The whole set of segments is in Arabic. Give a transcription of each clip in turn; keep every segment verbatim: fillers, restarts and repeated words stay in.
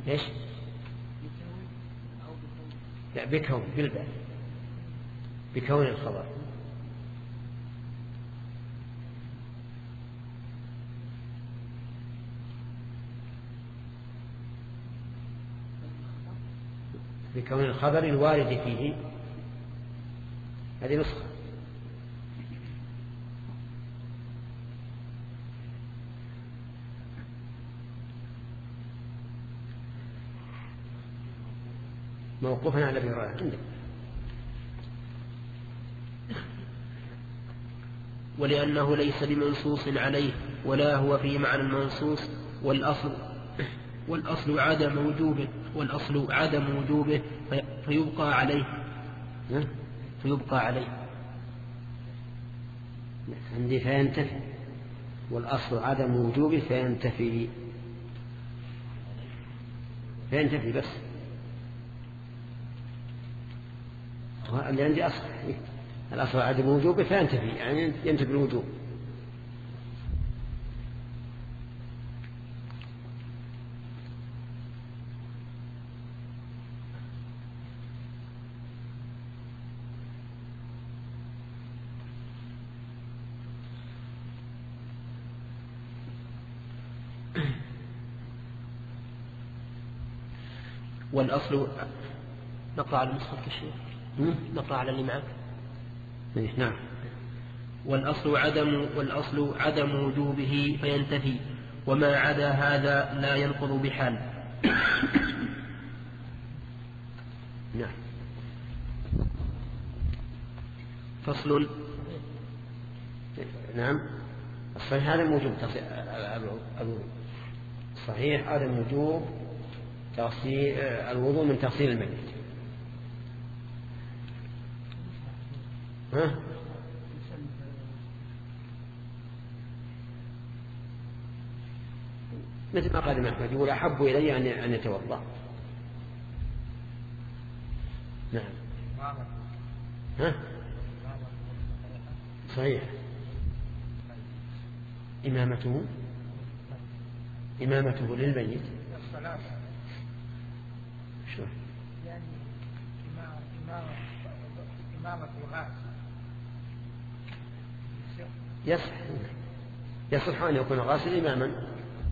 إيش؟ لا بكون بالباء، بكون الخبر. بكون الخبر الوارد فيه، هذه نسخة. موقوفا على ابي هريرة عندك. ولأنه ليس بمنصوص عليه ولا هو في معنى المنصوص، والأصل والأصل عدم وجوبه والأصل عدم وجوبه فيبقى عليه فيبقى عليه عندي فينتفي، والأصل عدم وجوبه فينتفي فينتفي بس. اللي عندي أصل الأصل عدم وجوبه فينتفي، يعني ينتفي الوجوب. والأصل نقرأ على نسخة الشيخ، نقرأ على اللي معك. نعم. والأصل عدم والأصل عدم وجوبه فينتفي، وما عدا هذا لا ينقض بحال. نعم. فصل. نعم. الصحيح عدم وجوب صحيح عدم وجوب تغسيل الوضوء من تغسيل الميت. ها؟ مثل ما قال أحمد يقول أحب إلي أن يتوضأ. نعم. ها؟ صحيح. إمامته إمامته للميت. شو؟ يعني إمامة الغاز يصح يصح أن يكون غاسل إماما.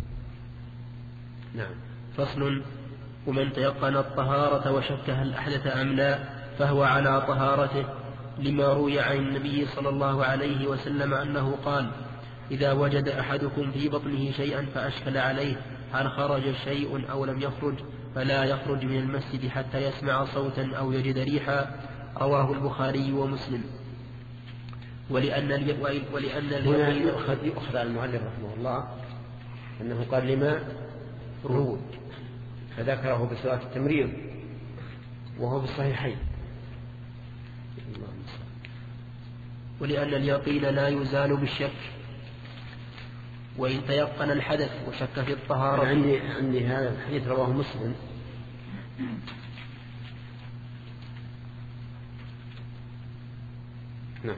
نعم. فصل. ومن تيقن الطهارة وشك هل أحدث أم لا فهو على طهارته، لما روي عن النبي صلى الله عليه وسلم أنه قال: إذا وجد أحدكم في بطنه شيئا فأشكل عليه هل خرج شيء أو لم يخرج فلا يخرج من المسجد حتى يسمع صوتا أو يجد ريحا. رواه البخاري ومسلم. ولأن ولأن هنا يؤخذ يؤخذ على المؤلف رحمه الله أنه قال لما روي، فذكره بصيغة التمريض وهو في الصحيحين. ولأن اليقين لا يزال بالشك، وإن تيقن الحدث وشك في الطهارة. عندي عندي هذا الحديث رواه مسلم. نعم.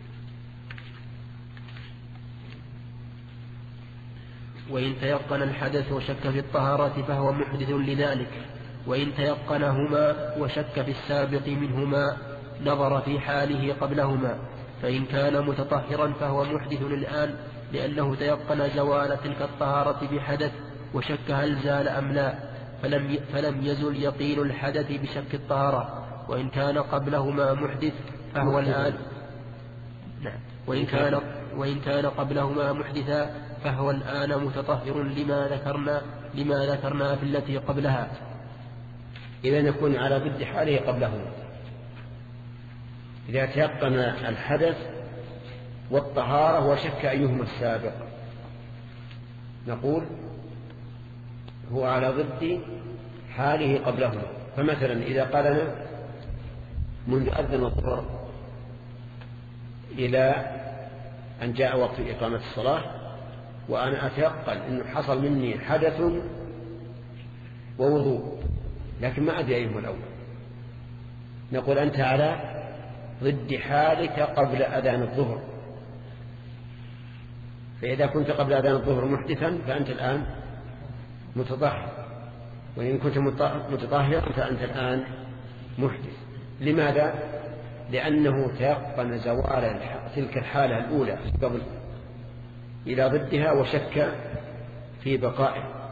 وإن تيقن الحدث وشك في الطهارة فهو محدث لذلك، وإن تيقنهما وشك في السابق منهما نظر في حاله قبلهما، فإن كان متطهرا فهو محدث الآن لأنه تيقن زوال تلك الطهارة بحدث وشك هل زال أم لا، فلم فلم يزل يقين الحدث بشك الطهارة. وإن كان قبلهما محدث فهو الآن نعم. وإن كان وإن كان قبلهما محدثا فهو الآن متطهر لما ذكرنا لما ذكرنا في التي قبلها. إذا يكون على ضد حاله قبلهما. إذا تيقن الحدث والطهارة وشك أيهما السابق نقول هو على ضد حاله قبلهما. فمثلا إذا قال منذ أذن الظهر إلى أن جاء وقت إقامة الصلاة وأنا أتيقن أنه حصل مني حدث ووضوء لكن ما أدري أيهما الأول، نقول أنت على ضد حالك قبل أذان الظهر. فإذا كنت قبل أذان الظهر محدثا فأنت الآن متطهر، وإن كنت متطهرا فأنت الآن محدث. لماذا؟ لأنه تيقن زوال تلك الحالة الأولى قبل إلى ضدها وشك في بقائه.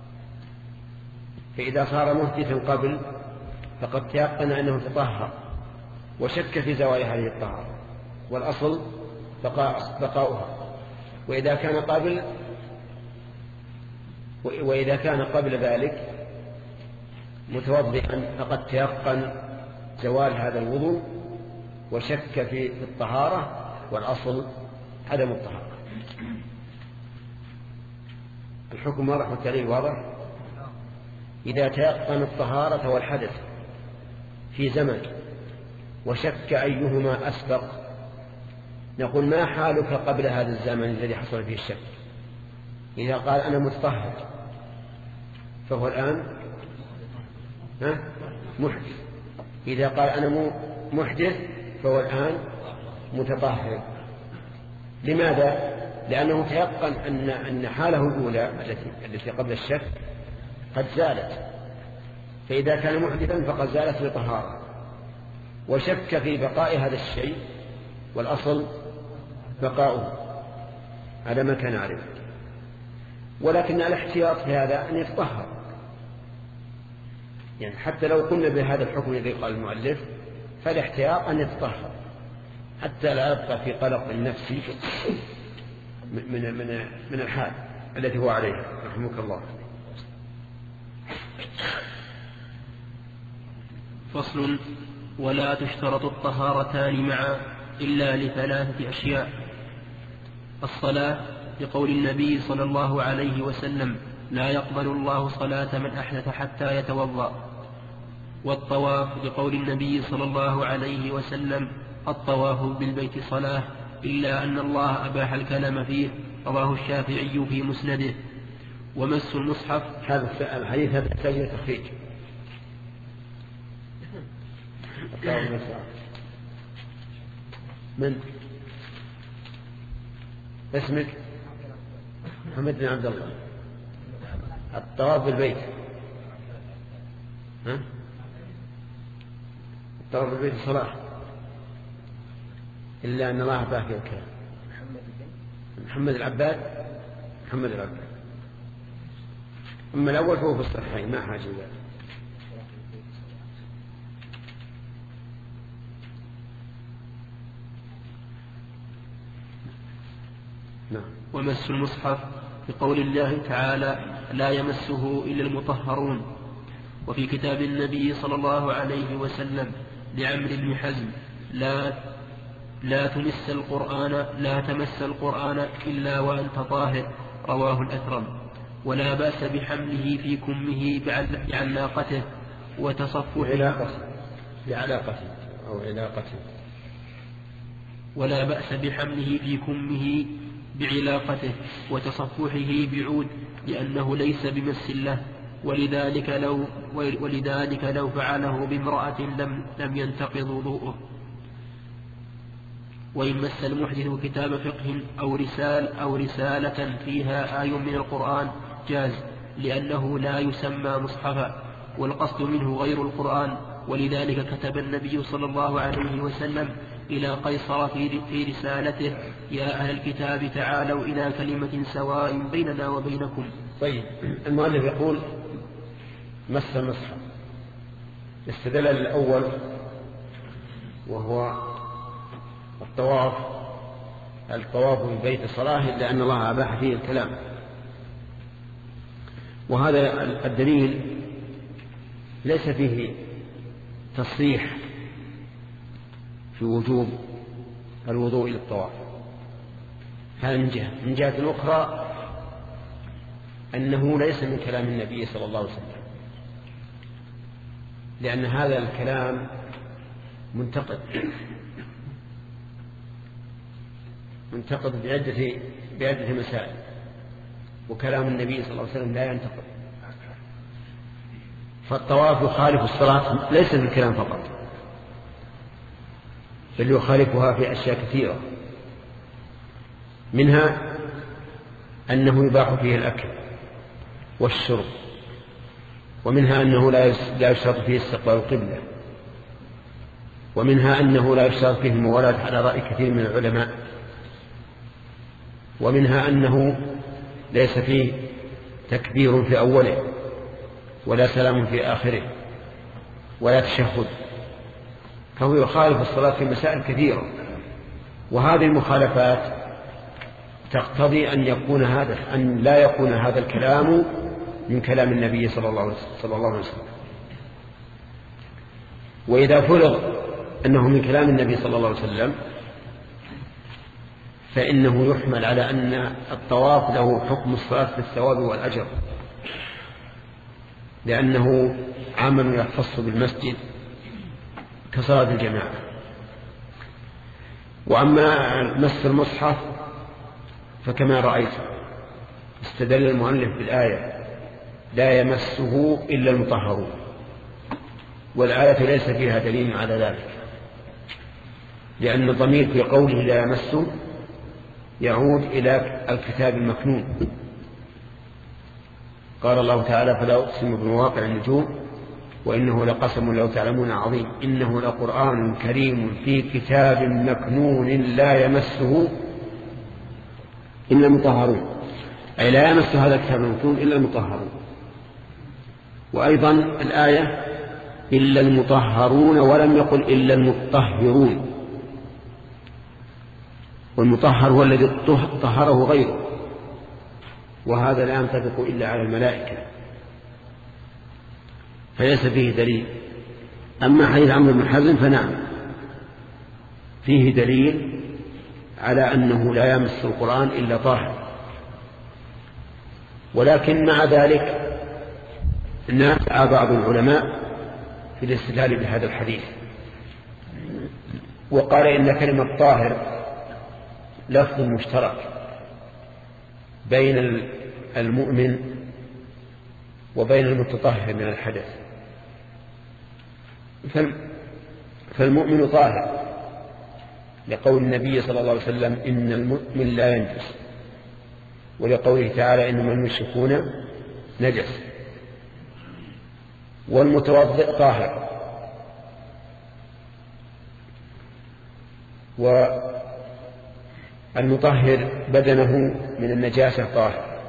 فإذا صار محدثا قبل فقد تيقن أنه تطهر وشك في زوال هذه الطهارة، والأصل بقاء بقاؤها. وإذا كان قبل وإذا كان قبل ذلك متوضئا فقد تيقن زوال هذا الوضوء وشك في الطهارة، والأصل عدم الطهارة. الحكم واضح والدليل واضح. إذا تيقن الطهارة والحدث في زمن وشك أيهما أسبق نقول ما حالك قبل هذا الزمن الذي حصل فيه الشك؟ إذا قال أنا متطهر فهو الآن محدث. إذا قال أنا محدث فهو الآن متطهر. لماذا؟ لأنه تيقن أن أن حاله الأولى التي التي قبل الشك قد زالت، فإذا كان محدثا فقد زالت بطهارة وشك في بقاء هذا الشيء، والأصل بقاؤه على ما كان عليه. ولكن الاحتياط في هذا أن يتطهر، يعني حتى لو قلنا بهذا الحكم الذي قال المؤلف فالاحتياط أن يتطهر حتى لا يبقى في قلق النفسي من من من الحال التي هو عليه. رحمك الله. فصل: ولا تشترط الطهارتان معا إلا لثلاثة أشياء: الصلاة لقول النبي صلى الله عليه وسلم: لا يقبل الله صلاة من أحدث حتى يتوضأ. والطواف لقول النبي صلى الله عليه وسلم: الطواف بالبيت صلاة إلا أن الله أباح الكلام فيه، رواه الشافعي في مسنده. ومس المصحف. هذا الحديث هذا يحتاج إلى تخريج. من اسمك؟ محمد بن عبد الله. الطواف بالبيت، ها؟ الطواف بالبيت صلاة إلا أن الله أباح الكلام. محمد العباد. محمد العباد. أما الأول فهو في الصحيحين ما حاجة إلى. نعم. ومس المصحف بقول الله تعالى: لا يمسه إلا المطهرون. وفي كتاب النبي صلى الله عليه وسلم لعمرو بن حزم: لا لا تمس القرآن لا تمس القرآن إلا وأنت طاهر، رواه الأثرم. ولا بأس بحمله في كمه بعلاقته وتصفحه بعلاقته أو علاقته. ولا بأس بحمله في كمه بعلاقته وتصفحه بعود، لأنه ليس بمس له، ولذلك لو ولذلك لو فعله بامرأة لم لم ينتقض وضوءه. وإن مس المحدث كتاب فقه أو رسال أو رسالة فيها آي من القرآن جاز، لأنه لا يسمى مصحفا والقصد منه غير القرآن. ولذلك كتب النبي صلى الله عليه وسلم إلى قيصر في رسالته: يا أهل الكتاب تعالوا إلى كلمة سواء بيننا وبينكم. طيب، المؤلف يقول مس المصحف، استدل الأول وهو الطواف الطواف بالبيت صلاة إلا أن الله أباح فيه الكلام. وهذا الدليل ليس فيه تصريح في وجوب الوضوء إلى الطواف. هذا من جهة. من جهة أخرى أنه ليس من كلام النبي صلى الله عليه وسلم، لأن هذا الكلام منتقد منتقد بعدة بعدة مسائل، وكلام النبي صلى الله عليه وسلم لا ينتقد. فالطواف يخالف الصلاة ليس في الكلام فقط، بل يخالفها في أشياء كثيرة، منها أنه يباح فيه الأكل والشرب ومنها أنه لا يشترط فيه استقبال القبلة، ومنها أنه لا يشترط فيه الموالاة على رأي كثير من العلماء، ومنها أنه ليس فيه تكبير في أوله ولا سلام في آخره ولا تشهد، فهو يخالف الصلاة في مسائل كثيرة. وهذه المخالفات تقتضي أن يكون هذا أن لا يكون هذا الكلام من كلام النبي صلى الله عليه وسلم. وإذا فرض أنه من كلام النبي صلى الله عليه وسلم فإنه يحمل على أن الطواف له حكم الصلاة بالثواب والأجر، لأنه عمل يختص بالمسجد كصلاة الجماعة. وأما مس المصحف فكما رأيت استدل المؤلف بالآية لا يمسه إلا المطهرون، والآية ليس فيها دليل على ذلك، لأن الضمير في قوله لا يمسه يعود إلى الكتاب المكنون. قال الله تعالى فلا أقسم بمواقع النجوم وإنه لقسم لو تعلمون عظيم إنه لقرآن كريم في كتاب مكنون لا يمسه إلا المطهرون، أي لا يمس هذا الكتاب المكنون إلا المطهرون. وأيضا الآية إلا المطهرون ولم يقل إلا المطهرون، والمطهر هو الذي طهره غيره، وهذا لا ينطبق إلا على الملائكة فليس فيه دليل. أما حديث عمرو بن حزم فنعم فيه دليل على أنه لا يمس القرآن إلا طاهر، ولكن مع ذلك نازع بعض العلماء في الاستدلال بهذا الحديث، وقال إن كلمة طاهر لفظ مشترك بين المؤمن وبين المتطهر من الحدث، فالمؤمن طاهر لقول النبي صلى الله عليه وسلم إن المؤمن لا ينجس، ولقوله تعالى إنما المشركون نجس. والمتوضئ طاهر، والمطهر بدنه من النجاسة طاهر.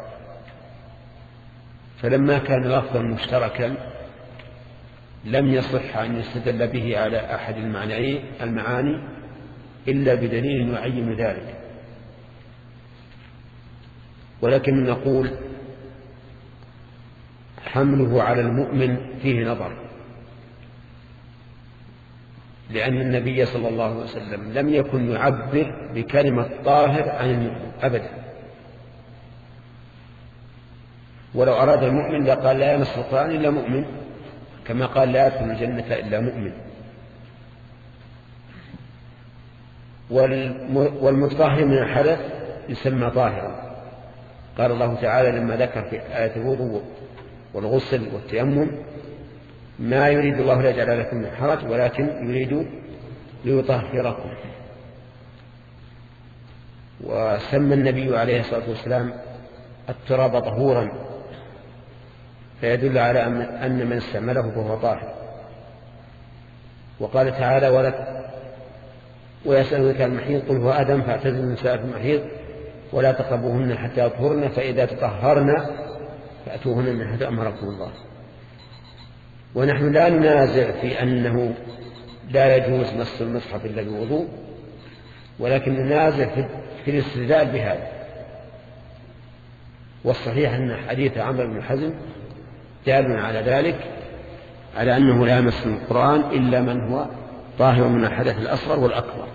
فلما كان لفظا مشتركا لم يصح أن يستدل به على أحد المعاني إلا بدليل يعين ذلك. ولكن نقول حمله على المؤمن فيه نظر، لأن النبي صلى الله عليه وسلم لم يكن يعبر بكلمة طاهر عن المؤمن أبدا، ولو أراد المؤمن لقال لا يمس القرآن إلا مؤمن، كما قال لا يدخل الجنة إلا مؤمن. والمطهر من الحدث يسمى طاهرا. قال الله تعالى لما ذكر في آية الوضوء والغسل والتيمم ما يريد الله ليجعل لكم من حرج ولكن يريد ليطهركم. وسمى النبي عليه الصلاة والسلام التراب طهورا، فيدل على أن من استعمله فهو طاهر. وقال تعالى ولك ويسألك المحيض قل هو أدم فاعتزلوا النساء في المحيض ولا تقربوهن حتى يطهرن فإذا تطهرن فأتوهن من حيث أمركم الله. ونحن لا ننازع في أنه لا يجوز مس المصحف إلا بالوضوء، ولكن ننازع في الاستدلال بهذا. والصحيح أن حديث عمرو بن حزم دال على ذلك، على أنه لا يمس القرآن إلا من هو طاهر من الحدث الأصغر والأكبر.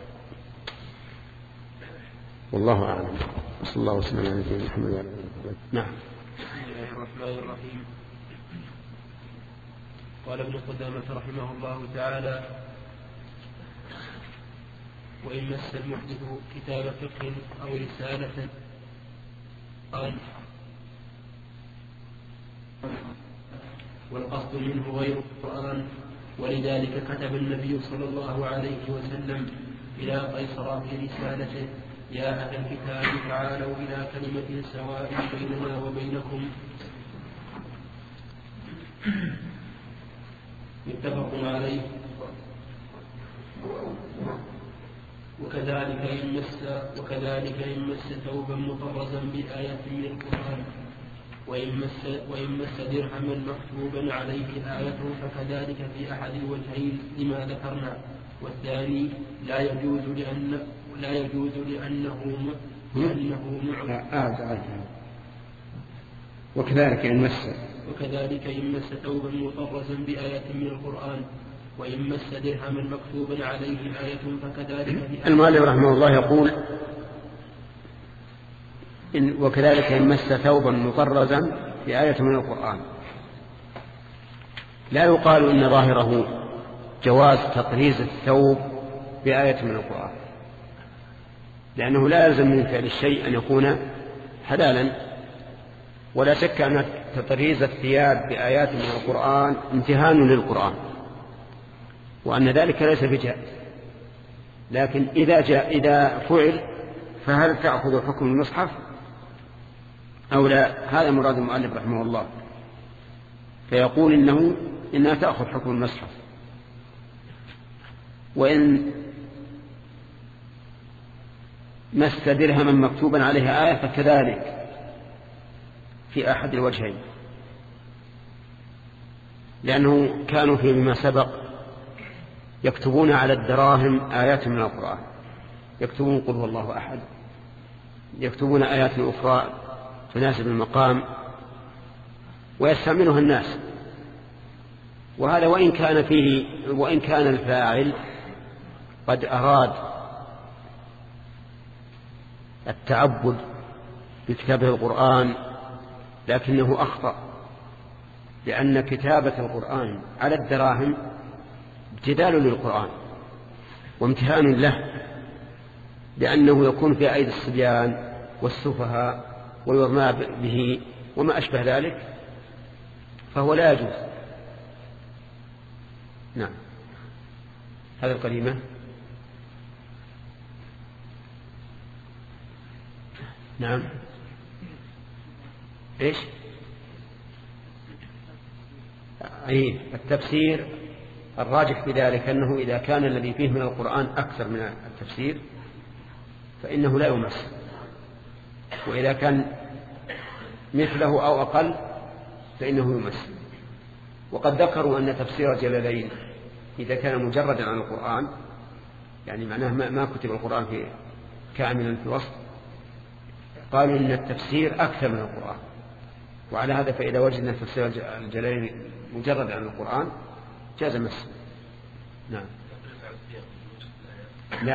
والله أعلم. صلى الله وسلم على نبينا محمد وعلى آله وصحبه. نعم. بسم الله الرحمن الرحيم. قال ابن قدامة رحمه الله تعالى: وإن مس المحدث كتاب فقه أو رسالة قال والقصد منه غير القرآن، ولذلك كتب النبي صلى الله عليه وسلم إلى قيصر في رسالته: يا أهل الكتاب تعالوا إلى كلمة سواء بيننا وبينكم متفق عليه. وكذلك إن مس وكذلك إن مس ثوبا مطرزا بآية من القرآن وإن مس وإن مس درهما مكتوبا عليه آية فكذلك في أحد الوجهين لما ذكرنا. والثاني لا يجوز لأن لا يجوز لأنه لأنه معظم وكذلك إن مس وكذلك إن مس ثوبا مطرزا بآية من القرآن وإن مس درهما مكتوبا عليه آية فكذلك. المؤلف رحمه الله يقول إن وكذلك إن مس ثوبا مطرزا بآية من القرآن. لا يقال إن ظاهره جواز تطريز الثوب بآية من القرآن، لأنه لا يلزم من فعل الشيء أن يكون حلالا، ولا شك أن تطريز الثياب بآيات من القرآن امتهان للقرآن، وأن ذلك ليس بجائز. لكن إذا جاء إذا فعل فهل تأخذ حكم المصحف أو لا؟ هذا مراد المؤلف رحمه الله، فيقول إنه إنها تأخذ حكم المصحف. وإن مس درهما مكتوبا عليها آية فكذلك في أحد الوجهين، لأنه كانوا فيما سبق يكتبون على الدراهم آيات من القرآن، يكتبون قل هو الله أحد، يكتبون آيات أخرى تناسب المقام ويستعملها الناس. وهذا وإن كان فيه وإن كان الفاعل قد أراد التعبد بكتابة القرآن لكنه أخطأ، لأن كتابة القرآن على الدراهم ابتذال للقرآن وامتهان له، لأنه يكون في أيدي الصبيان والسفهاء ويرمى به وما أشبه ذلك، فهو لا يجوز. نعم. هذا القديمة. نعم. إيش؟ أي التفسير الراجح في ذلك أنه إذا كان الذي فيه من القرآن أكثر من التفسير فإنه لا يمس، وإذا كان مثله أو أقل فإنه يمس. وقد ذكروا أن تفسير جلالين إذا كان مجردا عن القرآن، يعني معناه ما كتب القرآن في كاملا في الوسط، قالوا إن التفسير أكثر من القرآن. وعلى هذا فإذا وجدنا تفسير الجلالين مجرد عن القرآن جاز مس. نعم. لا.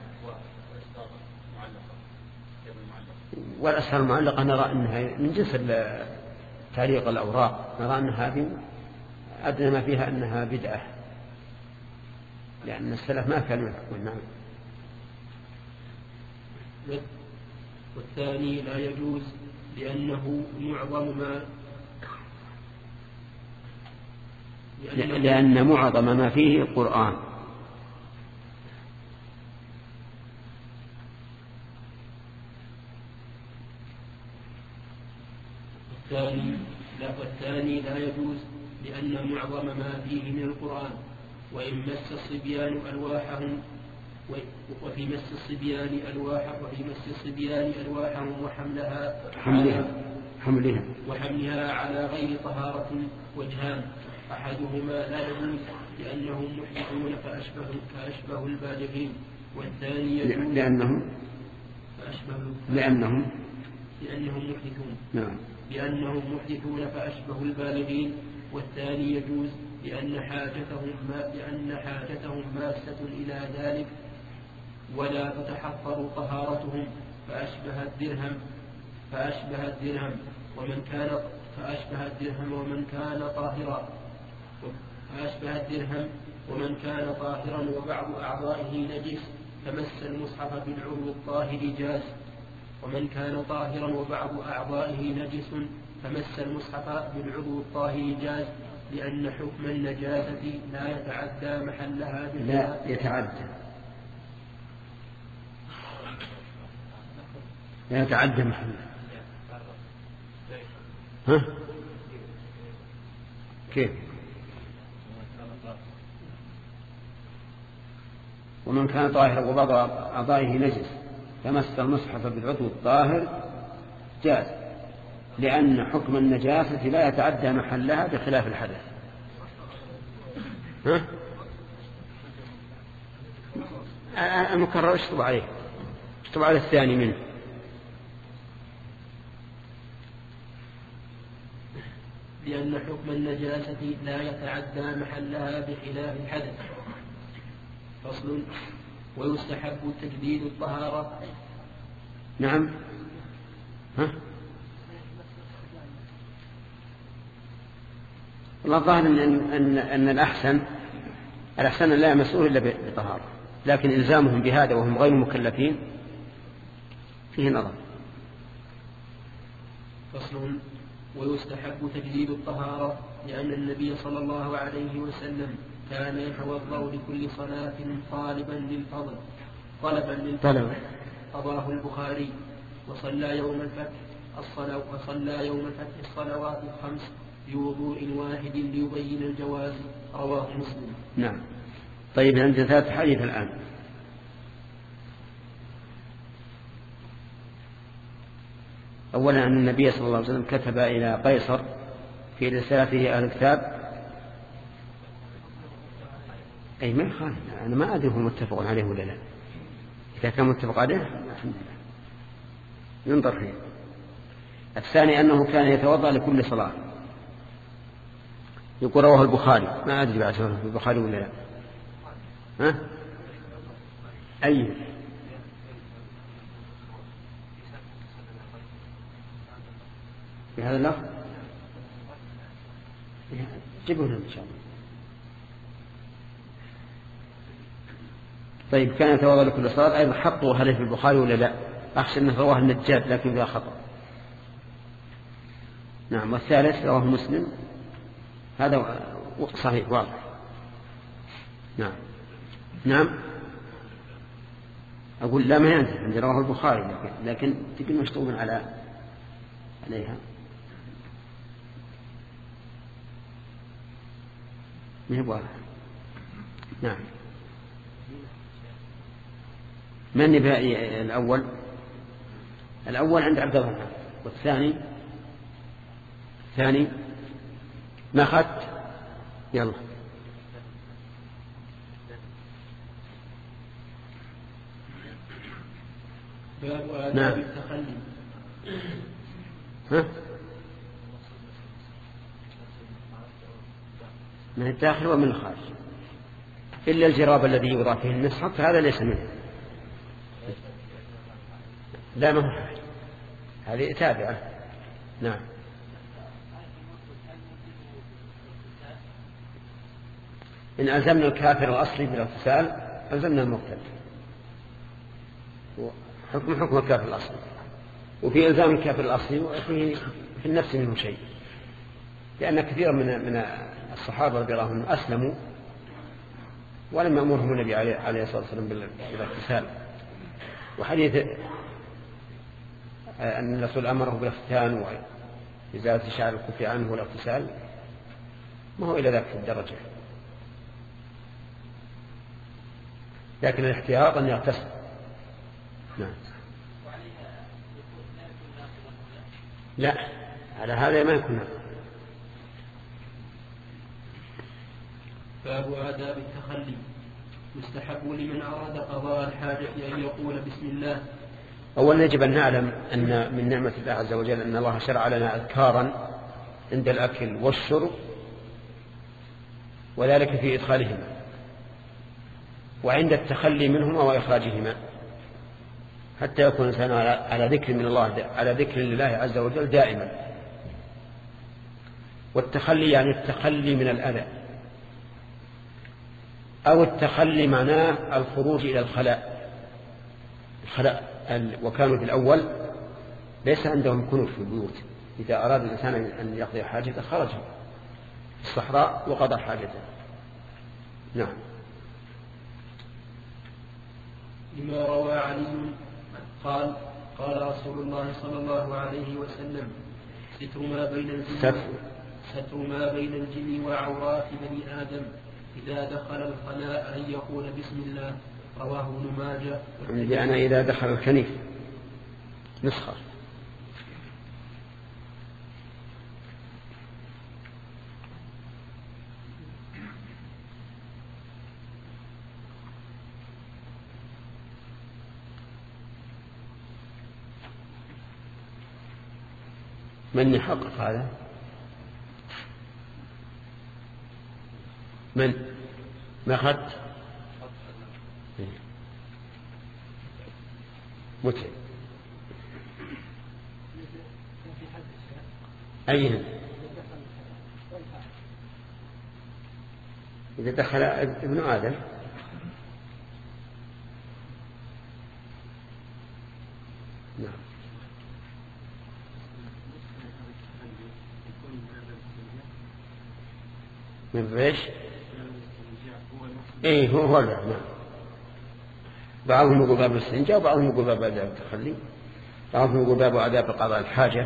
والأسهل المعلقة نرى أنها من جنس تعليق الأوراق، نرى أنها هذه أدنى ما فيها أنها بدعة، لأن السلف ما كانوا يحكمون. نعم. والثاني لا يجوز لأنه معظم ما لأن, لأن معظم ما فيه القرآن. والثاني لا والثاني لا يجوز لأن معظم ما فيه من القرآن. وإن مس الصبيان ألواحهم وفي مس الصبيان ألواح وفي مس الصبيان ألواحهم وحملها حملها حملها وحملها على غير طهارة وجهان. أحدهما لا يجوز لأنهم محدثون فأشبه فأشبه البالغين، والثاني يجوز لأنهم فأشبه لأنهم لأنهم محدثون نعم لأنهم محدثون فأشبه البالغين، والثاني يجوز لأن حاجتهم ما لأن حاجتهم ماسة إلى ذلك ولا تتحقر طهارتهم فأشبه الدرهم فأشبه الدرهم ومن كان فأشبه الدرهم ومن كان طاهرا فأشبه الدرهم ومن كان طاهرا وبعض أعضائه نجس فمس المصحف بالعضو الطاهر جاز، ومن كان طاهرا وبعض أعضائه نجس فمس المصحف بالعضو الطاهر جاز، لأن حكم النجاسة لا يتعدى محلها لا يتعدى لا يتعدى محلها. ها؟ كيف؟ ومن كان طاهرا وبعض أعضائه نجس فمس المصحف بالعضو الطاهر جاز، لأن حكم النجاسة لا يتعدى محلها بخلاف الحدث. ها؟ المكرر اشطب عليه، اشطب على الثاني منه. لأن حكم النجاسة لا يتعدى محلها بخلاف الحدث. فصل. ويستحب تجديد الطهارة. نعم. ها؟ والله الظاهر أن, أن, أن الأحسن الأحسن لا يمسوه إلا بطهارة، لكن إلزامهم بهذا وهم غير مكلفين فيه نظر. فصل. ويستحب تجديد الطهارة، لأن النبي صلى الله عليه وسلم كان يتوضأ لكل صلاة طالبا للفضل طلبا للفضل. رواه البخاري. وصلى يوم الفتح الصلاة وصلى يوم الفتح الصلوات الخمس بوضوء واحد ليبين الجواز. رواه مسلم. نعم. طيب عندنا ثلاث حديث الآن. أولا أن النبي صلى الله عليه وسلم كتب إلى قيصر في رسالته أهل الكتاب. أي ما يخالف، أنا ما أدري هو متفق عليه ولا لا. إذا كان متفق عليه الحمد لله ينظر فيه. الثاني أنه كان يتوضأ لكل صلاة، يقول رواه البخاري، ما أدري بعد سؤاله في البخاري ولا لا. ها؟ أي في هذا اللفظ جيبه لنا إن شاء الله. طيب كان يتوضأ لكل صلاة أيضا حطوا هل في البخاري ولا لا؟ أخشى أنه رواه النجاد لكن فيها خطأ. نعم. والثالث رواه مسلم، هذا صحيح واضح. نعم. نعم. أقول لا ما ينزل عندي رواه البخاري، لكن, لكن تقول مشطوب على عليها. ما هي واضح. نعم. من النبائي الأول؟ الأول عند عبد الله، والثاني الثاني ما أخذت. يلا. نعم. ها؟ من الداخل ومن الخارج إلا الجراب الذي يوضع فيه المصحف فهذا ليس منه. لا ما هو هذه تابعة. نعم. إن ألزمنا الكافر الأصلي بالاغتسال ألزمنا المرتد، حكم حكم الكافر الأصلي. وفي إلزام الكافر الأصلي وفي في النفس منه شيء، لأن كثيرا من من الصحابة رضي الله عنهم أسلموا ولم يأمرهم النبي عليه الصلاة والسلام بالاغتسال. وحديث أن الرسول أمره بالاختتان وإزالة شعر الكف عنه والاغتسال ما هو إلى ذاك الدرجة، لكن الاحتياط أن يغتسل. نعم. لا على هذا ما يكون. باب آداب التخلي. يستحب لمن أراد قضاء الحاجة أن يقول بسم الله. أولا يجب أن نعلم أن من نعمة الله عز وجل أن الله شرع لنا أذكارا عند الأكل والشرب، وذلك في إدخالهما وعند التخلي منهما وإخراجهما، حتى يكون الإنسان على ذكر من الله على ذكر لله عز وجل دائما. والتخلي يعني التخلي من الأذى، أو التخلي معناه الخروج إلى الخلاء. الخلاء وكانوا في الأول ليس عندهم كنوز في البيوت، إذا أراد الإنسان أن يقضي حاجته خرج في الصحراء وقضى حاجته. نعم. لما روى علي قال قال رسول الله صلى الله عليه وسلم ستر ما بين الجنوب ستر ما بين الجن وعورات بني آدم إذا دخل الخلاء أن يقول بسم الله. رواه ابن ماجه. يعني إذا دخل الكنيف نسخة. من يحقق هذا؟ من ما أخذت؟ متعب. أين؟ إذا دخل ابن آدم نعم. من ايش؟ ايه هو هو نعم. بعضهم يقول باب الاستنجاء وبعضهم يقول باب عذاب التخلي، بعضهم يقول باب عذاب قضاء الحاجة.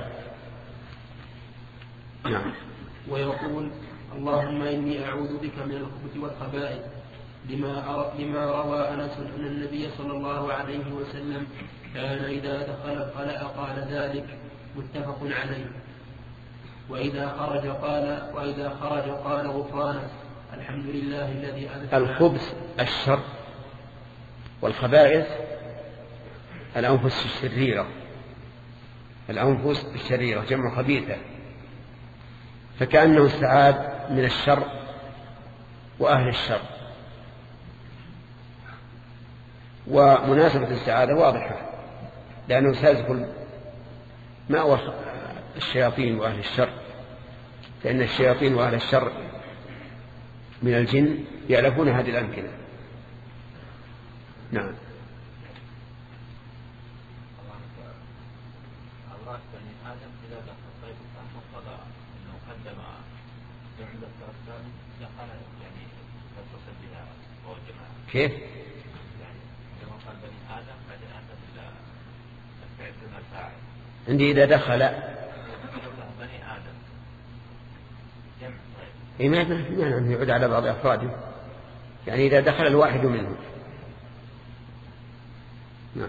نعم. ويقول اللهم إني أعوذ بك من الخبث والخبائث لما لما روى أنس أن النبي صلى الله عليه وسلم كان إذا دخل الخلاء قال ذلك، متفق عليه. وإذا خرج قال وإذا خرج قال غفرانك الحمد لله الذي أذهب. الخبث الشر، والخبائث الأنفس الشريرة، الأنفس الشريرة جمع خبيثة، فكأنه استعاذ من الشر وأهل الشر. ومناسبة الاستعاذة واضحة، لأنه سيدخل مأوى الشياطين وأهل الشر، فإن الشياطين وأهل الشر من الجن يعرفون هذه الأمكنة. نعم. كيف؟ عندي إذا دخل إيه ما يعني يعود على بعض أفراده، يعني إذا دخل الواحد منهم. نعم.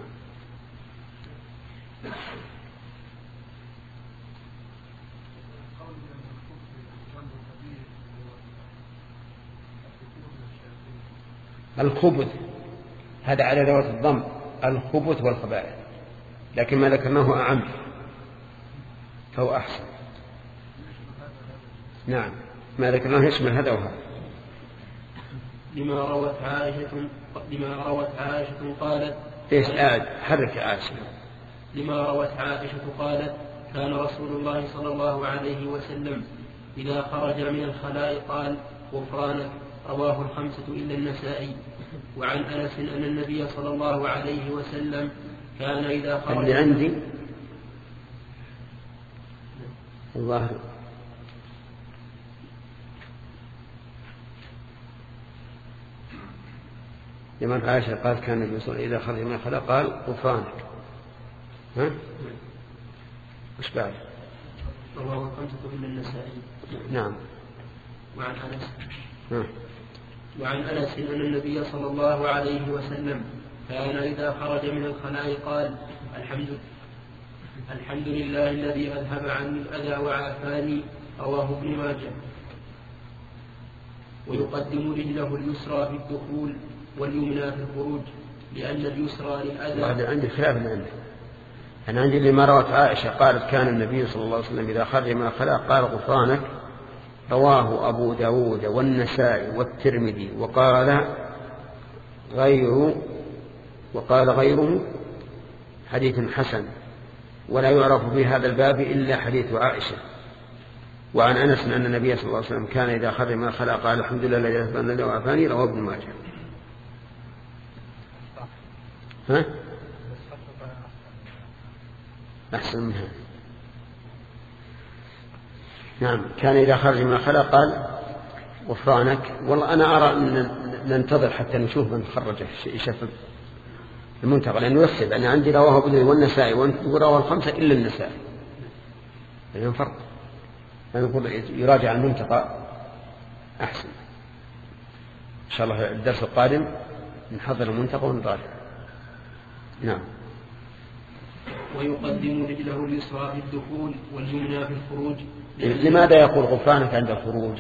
الخبث هذا على ذوات الضم، الخبث والخبائث، لكن ما ذكرناه أعم فهو أحسن. نعم، ما ذكرناه يشمل هذا وهذا. لما روت عائشة لما روت عائشة قالت ايش آد حرك عائشة. لما روت عائشة قالت كان رسول الله صلى الله عليه وسلم إذا خرج من الخلاء قال غفرانك. رواه الخمسة إلا النسائي. وعن أنس أن النبي صلى الله عليه وسلم كان إذا خرج اللي عندي الله لمن عائشة قال كان النبي صلى الله عليه وسلم إذا خرج من الخلاء قال غفرانك. ها؟ وش بعد؟ رواه الخمسة إلا النسائي. نعم. وعن أنس ها. وعن أنس أن النبي صلى الله عليه وسلم كان إذا خرج من الخلاء قال الحمد الحمد لله الذي أذهب عني الأذى وعافاني. رواه ابن ماجه. ويقدم رجله اليسرى في الدخول واليمنى في الخروج، لأن اليسرى للأذى. هذا عندي خلاف من عندي. أنا عندي لما روت عائشة قالت كان النبي صلى الله عليه وسلم إذا خرج من الخلاء قال غفرانك. رواه أبو داود والنسائي والترمذي وقال غيره وقال غيره حديث حسن، ولا يعرف في هذا الباب إلا حديث عائشة. وعن أنس أن النبي صلى الله عليه وسلم كان إذا خرج من الخلاء قال الحمد لله الذي أذهب عني الأذى وعافاني. رواه ابن ماجه. ها؟ أحسن منها. نعم. كان إذا خرج من الخلاء قال غفرانك. والله أنا أرى أن ننتظر حتى نشوف من خرجه يشفق المنتقى، لأنه يحسب أن عندي رواه ابن والنسائي ورواه الخمسة إلا النسائي، لأنه فرق. نقول يراجع المنتقى أحسن. إن شاء الله الدرس القادم نحضر المنتقى ونراجع. نعم. ويقدم رجله اليسرى في الدخول واليمنى في الخروج. لماذا يقول غفرانك عند الخروج؟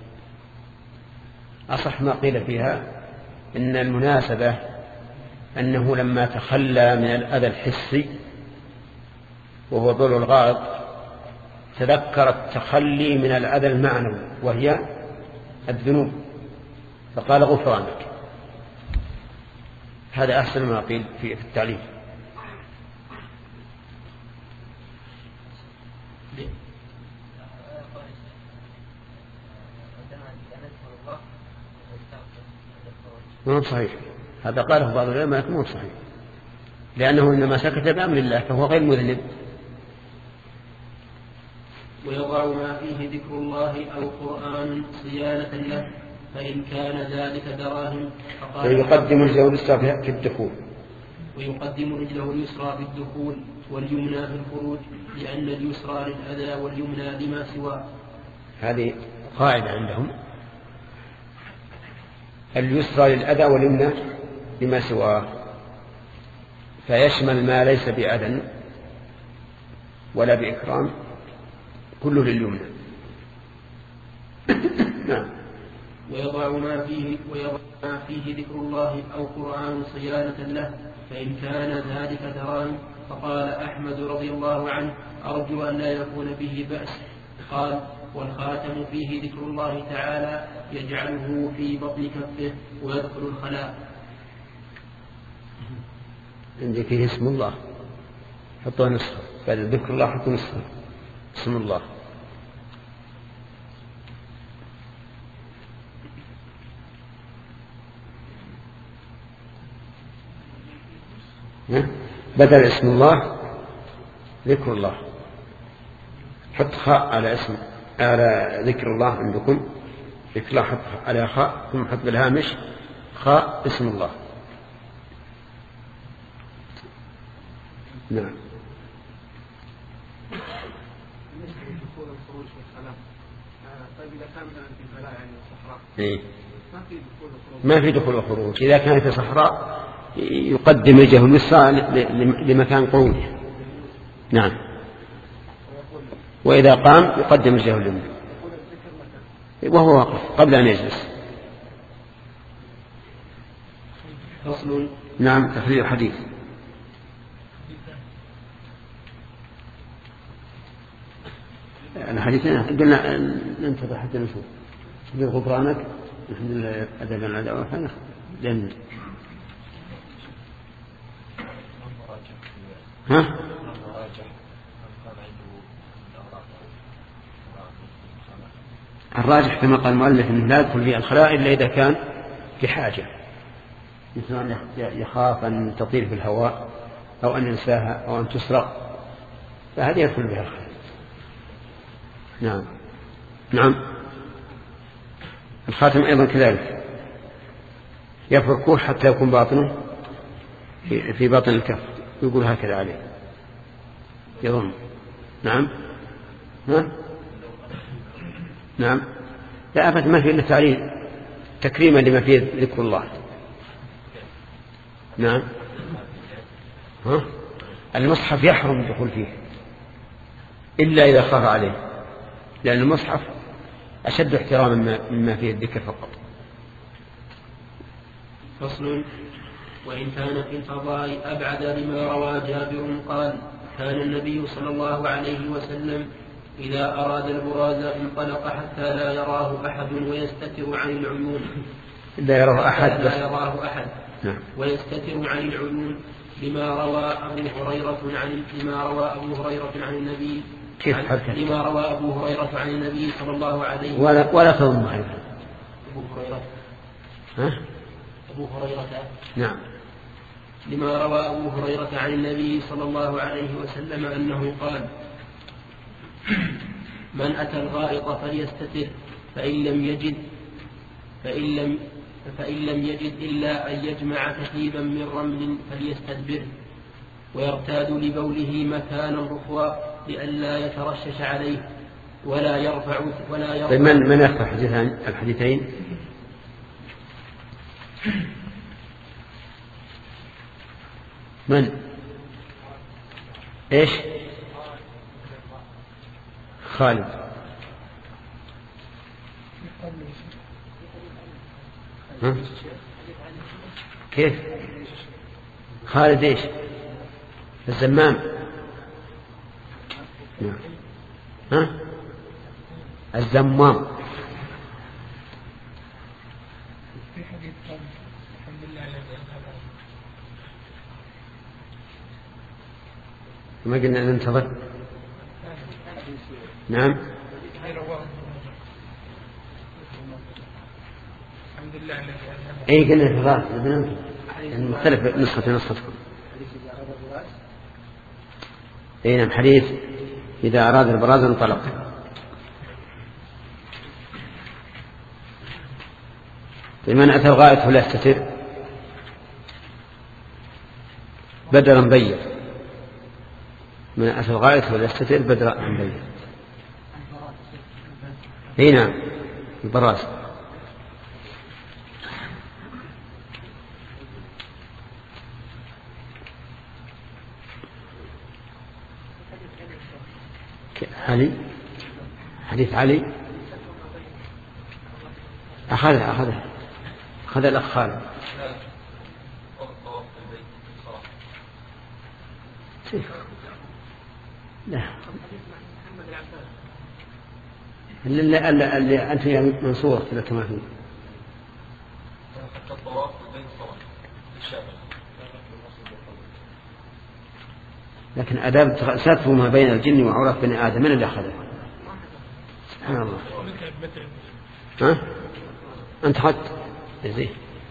أصح ما قيل فيها إن المناسبة أنه لما تخلى من الأذى الحسي وهو بول الغائط تذكر التخلي من الأذى المعنوي وهي الذنوب فقال غفرانك. هذا أحسن ما قيل في التعليم. مو صحيح، هذا قاله بعض العلماء لكن مو صحيح، لأنه إنما سكت بأمر الله فهو غير مذنب. ويضع ما فيه ذكر الله أو قرآن صيانة له فإن كان ذلك دراهم ويقدم رجله اليسرى في الدخول ويقدم رجله اليسرى في الدخول واليمنى في الخروج لأن اليسرى للأذى واليمنى لما سواه. هذه قاعدة عندهم، اليسرى للأذى واليمنى لما سواه، فيشمل ما ليس بأذى ولا بإكرام كله لليمنى. نعم. ويضع ما فيه ويضع ما فيه ذكر الله أو قرآن صيانة له فإن كان ذلك دراهم. فقال أحمد رضي الله عنه أرجو أن لا يكون به بأس. قال والخاتم فيه ذكر الله تعالى يجعله في بطن كفه ويدخل الخلاء. عندك فيه اسم الله حطوا نسخة، بعد ذكر الله حطوا نسخة اسم الله. بدل اسم الله ذكر الله، حط خاء على اسم على ذكر الله عندكم، ذكر الله حط على خاء ثم حط بالهامش خاء اسم الله. نعم. طيب إذا كان مثلا في الفلاة يعني الصحراء إيه؟ ما في دخول وخروج. ما في دخول وخروج. إذا كان في صحراء يقدم رجله اليسرى لمكان قعوده. نعم. وإذا قام يقدم رجله اليمنى وهو واقف قبل أن يجلس. فصل. نعم. تخريج الحديث. الحديثين قلنا ننتظر حتى نشوف غفرانك الحمد لله أدب العداء والحنة لأن ها الراجح كما قال المؤلف أنه لا يدخل في الخلاء إلا إذا كان بحاجة، مثل أن يخاف أن تطير في الهواء أو أن ينساها أو أن تسرق، فهذه يدخل بها الخلاء. نعم. نعم. الخاتم أيضا كذلك يفركوه حتى يكون باطنه في, في باطن الكف، يقول هكذا عليه يضم. نعم. ها؟ نعم. لا أبدا ما في إلا تعليل تكريما لما فيه ذكر الله. نعم. ها؟ المصحف يحرم الدخول فيه إلا إذا خاف عليه، لأن المصحف أشد احتراما مما فيه الذكر فقط. فصل. وإن كان في الفضاء أبعد لما روى جابر قال كان النبي صلى الله عليه وسلم إذا أراد البراز انطلق حتى لا يراه أحد ويستتر عن العيون لا يراه أحد لا يراه أحد نعم. ويستتر عن العيون لما روى أبو هريرة عن لما روى أبو هريرة عن النبي كيف عن لما روى أبو هريرة عن النبي صلى الله عليه وسلم ولا ولا تضم أيضا أبو هريرة ها أبو هريرة نعم. لما روى أبو هريرة عن النبي صلى الله عليه وسلم أنه قال من أتى الغائط فليستتر فإن لم يجد فإن لم فإن لم يجد إلا أن يجمع كثيبا من رمل فليستدبره ويرتاد لبوله مكانا رخوا لئلا يترشش عليه ولا يرفع ولا يرفع. طيب من من يرفع الحديثين؟ من؟ ايش؟ خالد. ها؟ كيف؟ خالد ايش؟ الزمام. ها؟ الزمام. ما قلنا ننتظر؟ نعم. اي قلنا انتظار مختلف نسخة نسختكم. اي نعم. حديث إذا أراد البراز انطلق. لمن أتى الغائط فلا يستتر بدرا بيض. من أتى الغائط فلا يستتر بدرا بيض. اي نعم البراز. علي حديث علي أخذها أخذها أخذ الأخ خالد. لا اللي, اللي, اللي أنت يا منصور كذا كما فيه. لكن أداب ساتفوا ما بين الجن وعورات بني آدم من اللي أخذه؟ سبحان الله. ها؟ أنت خدت زين.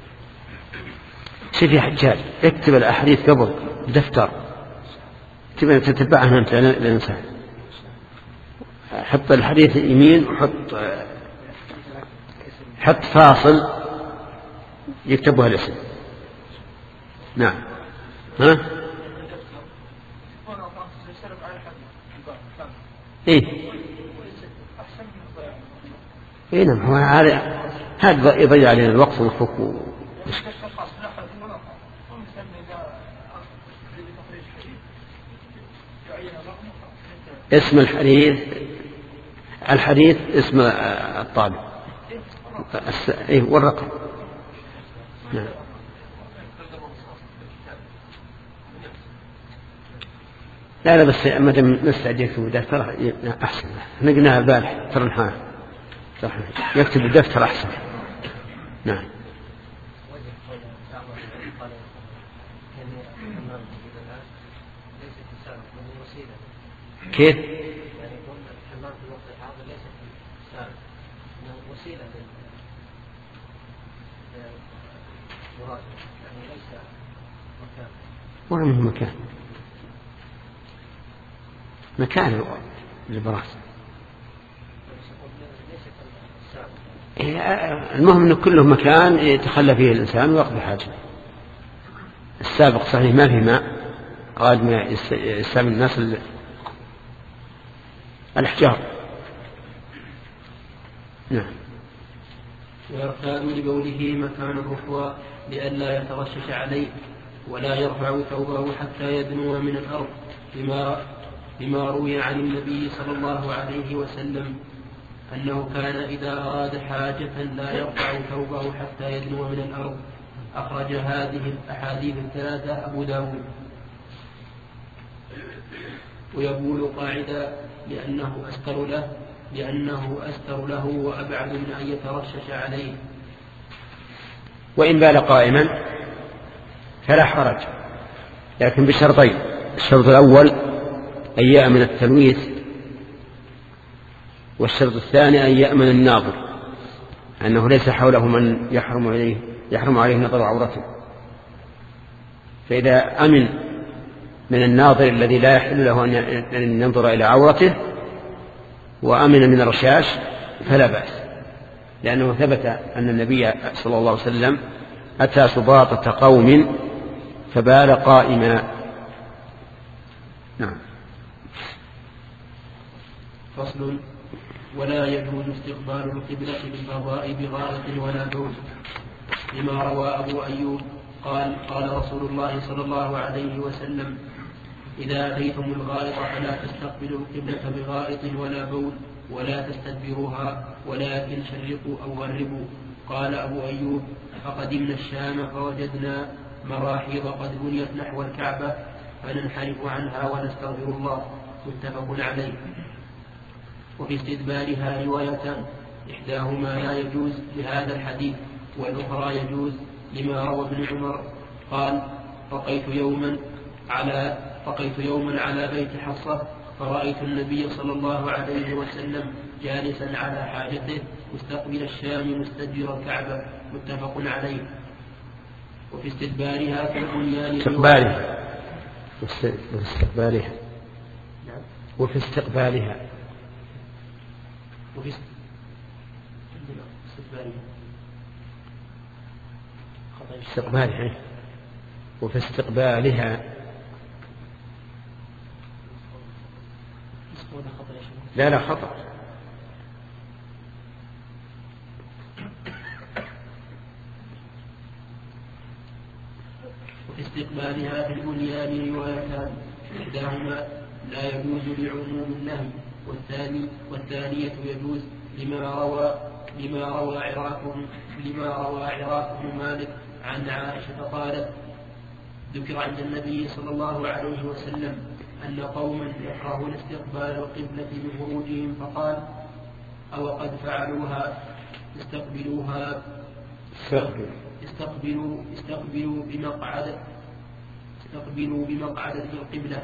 شوف يا حجاج اكتب الأحاديث قبل دفتر تبغى تتبعها أنت الإنسان. حط الحديث يمين وحط حط فاصل يكتبها الاسم. نعم. ها؟ إيه إيه نعم. هو هذا يضيع علينا الوقت والحكم. اسم الحديث الحديث اسم الطالب إيه والرقم. نعم. لا لا بس ما دام نستعجل في الدفتر أحسن. نقناها البارح ترى نحاها يكتب الدفتر أحسن. نعم. كيف؟ وين مكان مكان البراز. المهم أنه كله مكان يتخلى فيه الإنسان ويقضي حاجة. السابق صحيح ما فيه ماء قاد ما يستعمل الناس الأحجار. نعم. ويرتاد لبوله مكان الرخوة لئلا يترشش عليه ولا يرفع ثوبه حتى يدنو من الأرض بما بما روي عن النبي صلى الله عليه وسلم أنه كان إذا أراد حاجة لا يرفع ثوبه حتى يدنو من الأرض. أخرج هذه الأحاديث الثلاثة أبو داود. ويقول قاعدة لأنه أستر له لأنه أستر له وأبعد من أن يترشش عليه. وإن بال قائما فلا حرج لكن بشرطين. الشرط الأول أن يأمن التلويث والشرط الثاني أن يأمن الناظر أنه ليس حوله من يحرم عليه يحرم عليه نظر عورته. فإذا أمن من الناظر الذي لا يحل له أن ينظر إلى عورته وأمن من الرشاش فلا بأس لأنه ثبت أن النبي صلى الله عليه وسلم أتى سباطة قوم فبال قائما. نعم. فصل ولا يجوز استقبال القبلة بالفضاء بغائط ولا بول، لما روى أبو أيوب قال قال رسول الله صلى الله عليه وسلم: إذا أتيتم الغائط فلا تستقبلوا القبلة بغائط ولا بول ولا تستدبروها ولكن شرقوا أو غربوا. قال أبو أيوب: فقدمنا الشام فوجدنا مراحيض قد بنيت نحو الكعبة فننحرف عنها ونستغفر الله. متفق عليه. وفي استدبارها روايتان، إحداهما لا يجوز لهذا الحديث والأخرى يجوز لما روى ابن عمر قال: بقيت يوما على بقيت يوما على بيت حفصة فرأيت النبي صلى الله عليه وسلم جالسا على حاجته مستقبل الشام مستدبر الكعبة. متفق عليه. وفي استدبارها في البنيان استقبالها وفي استقبالها وفي استقبالها وفي استقبالها استقبالها وفي استقبالها لا لا خطأ. وفي استقبالها في البنيان روايتان، إحداهما لا يجوز لعموم النهي والثاني والثانية يجوز لما روى لما روى عراق لما روى عراق بن مالك عن عائشة قالت: ذكر عند النبي صلى الله عليه وسلم أن قوما يكرهون استقبال القبلة بخروجهم فقال: أو قد فعلوها استقبلوها استقبلوا استقبلوا بمقعد استقبلوا بمقعدة القبلة.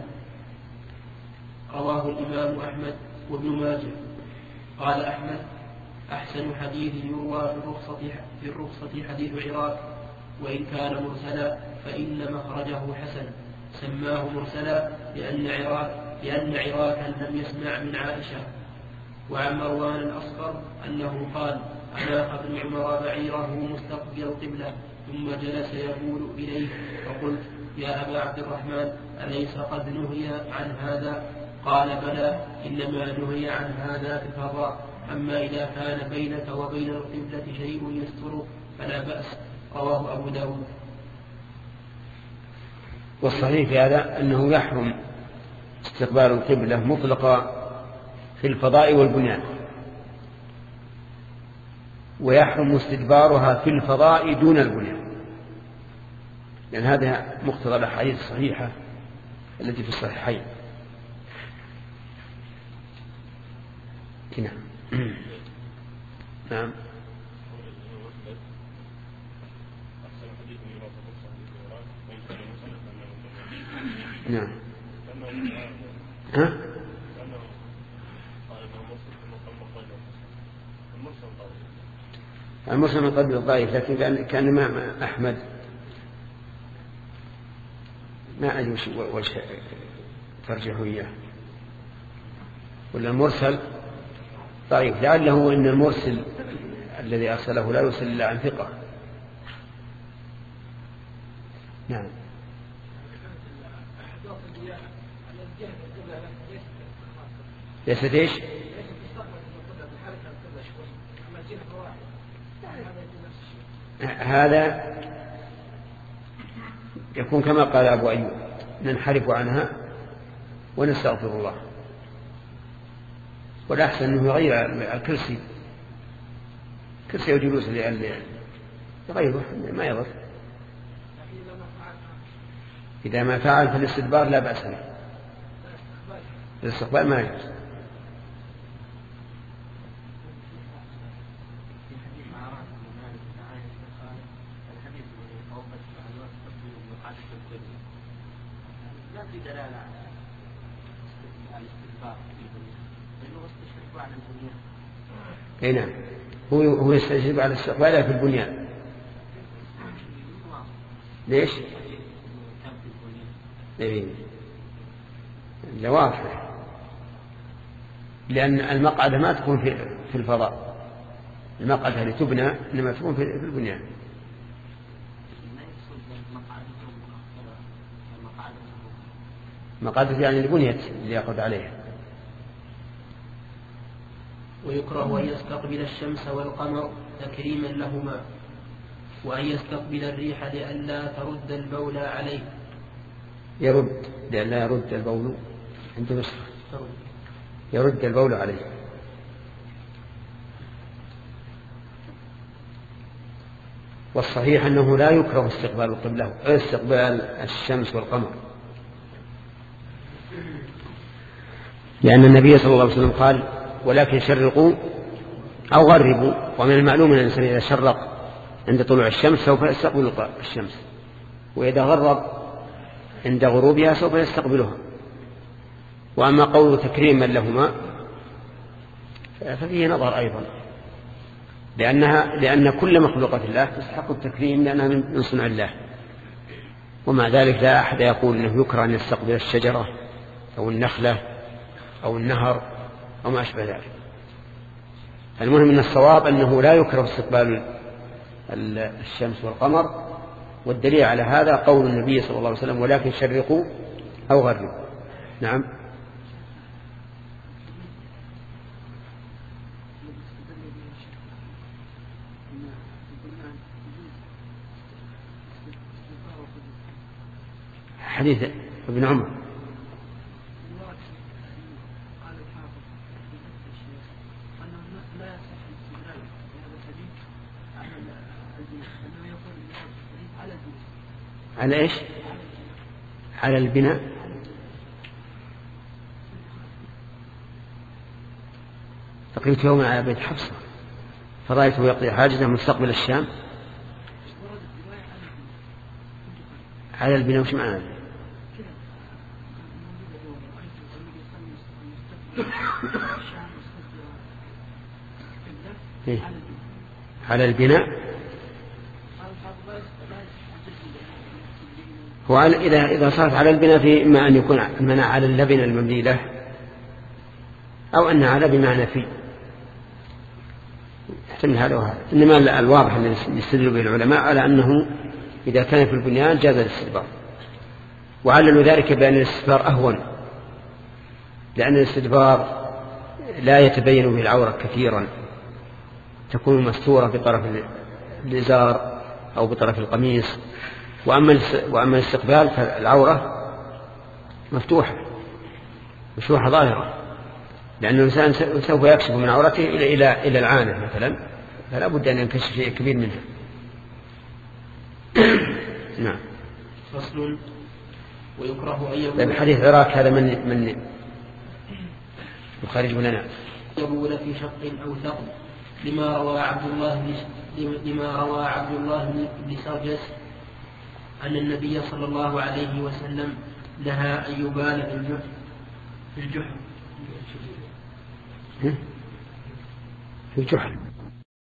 رواه الإمام أحمد وابن ماجه. قال أحمد: أحسن حديث يروى في الرخصة في الرخصة حديث عراق، وإن كان مرسلا فإن مخرجه حسن. سماه مرسلا لأن عراق لأن عراقا لم يسمع من عائشة. وعن مروان الأصفر أنه قال: أناخ ابن عمر بعيره مستقبل القبلة ثم جلس يقول إليه فقلت: يا أبا عبد الرحمن أليس قد نهي عن هذا؟ قال: بلى، إنما نهي عن هذا في الفضاء، أما إذا كان بينك وبين القبلة شيء يستر فلا بأس. رواه أبو داود. والصحيح في هذا أنه يحرم استقبال القبلة مطلقا في الفضاء والبنيان، ويحرم استدبارها في الفضاء دون البنيان، لأن هذا مقتضى الأحاديث الصحيحة التي في الصحيحين. نعم. نعم. نعم. ها؟ المرسل من قبل الضعيف، لكن كان كان مع أحمد ما أدري وش ترجحه إياه، ولا المرسل ضعيف، لعله أن المرسل الذي أرسله لا يرسل إلا عن ثقة. نعم. ليست ايش؟ هذا يكون كما قال أبو أيوب: ننحرف عنها ونستغفر الله. والأحسن أنه يغير الكرسي كرسي وجلوس يغيره ما يضر. إذا ما فعل فالاستدبار لا بأس به، الاستقبال ما يجوز. اي نعم، هو هو يستجيب على الاستقبال في البنيان. ليش؟ إيه؟ لواحد، لأن المقعدة ما تكون في في الفضاء، المقعدة اللي تبنى إنما تكون في البنيان. مقعدة يعني اللي بنيت اللي يأخذ عليها. ويكره أن يستقبل الشمس والقمر تكريما لهما، وأن يستقبل الريح لئلا ترد البول عليه. يرد لئلا يرد البول عند نسخة يرد البول عليه. والصحيح أنه لا يكره استقبال القبلة استقبال الشمس والقمر، لأن النبي صلى الله عليه وسلم قال ولكن شرقوا أو غربوا، ومن المعلوم أن الإنسان إذا شرق عند طلوع الشمس سوف يستقبل الشمس، وإذا غرب عند غروبها سوف يستقبلها. وأما قول تكريما لهما ففيه نظر أيضا، لأنها لأن كل مخلوقات الله تستحق التكريم لأنها من صنع الله، ومع ذلك لا أحد يقول أنه يكره أن يستقبل الشجرة أو النخلة أو النهر أو ما أشبه ذلك. المهم أن الصواب أنه لا يكره استقبال الشمس والقمر، والدليل على هذا قول النبي صلى الله عليه وسلم ولكن شرقوا أو غربوا. نعم. حديث ابن عمر على إيش؟ على البناء. تقريت يوما على بيت حفصة فرأيته يقضي حاجته مستقبل الشام. على البناء وش معنى؟ إيه؟ على البناء هو إذا إذا صارت على البناء في إما أن يكون المنع على اللبن المبني له أو أن على بمعنى فيه، يحتمل هذا وهذا. إنما الواضح أن يستدل به العلماء على أنه إذا كان في البنيان جاز الاستدبار، وعللوا ذلك بأن الاستدبار أهون، لأن الاستدبار لا يتبين به العورة كثيرا، تكون مستورة بطرف الإزار أو بطرف القميص. وأما وأما الاستقبال فالعورة مفتوحة مفتوحة ظاهرة، لأن الإنسان سوف يكشف من عورته إلى إلى إلى العانة مثلا، فلا بد أن ينكشف شيء كبير منها. نعم. فصل. ويكره أن يبول. الحديث عراك هذا من من يخرج لنا يبول في شق أو ثقب، لما روى عبد الله لما روى عبد الله بن سرجس أن النبي صلى الله عليه وسلم نهى أن يبال في الجحر في الجحر في الجحر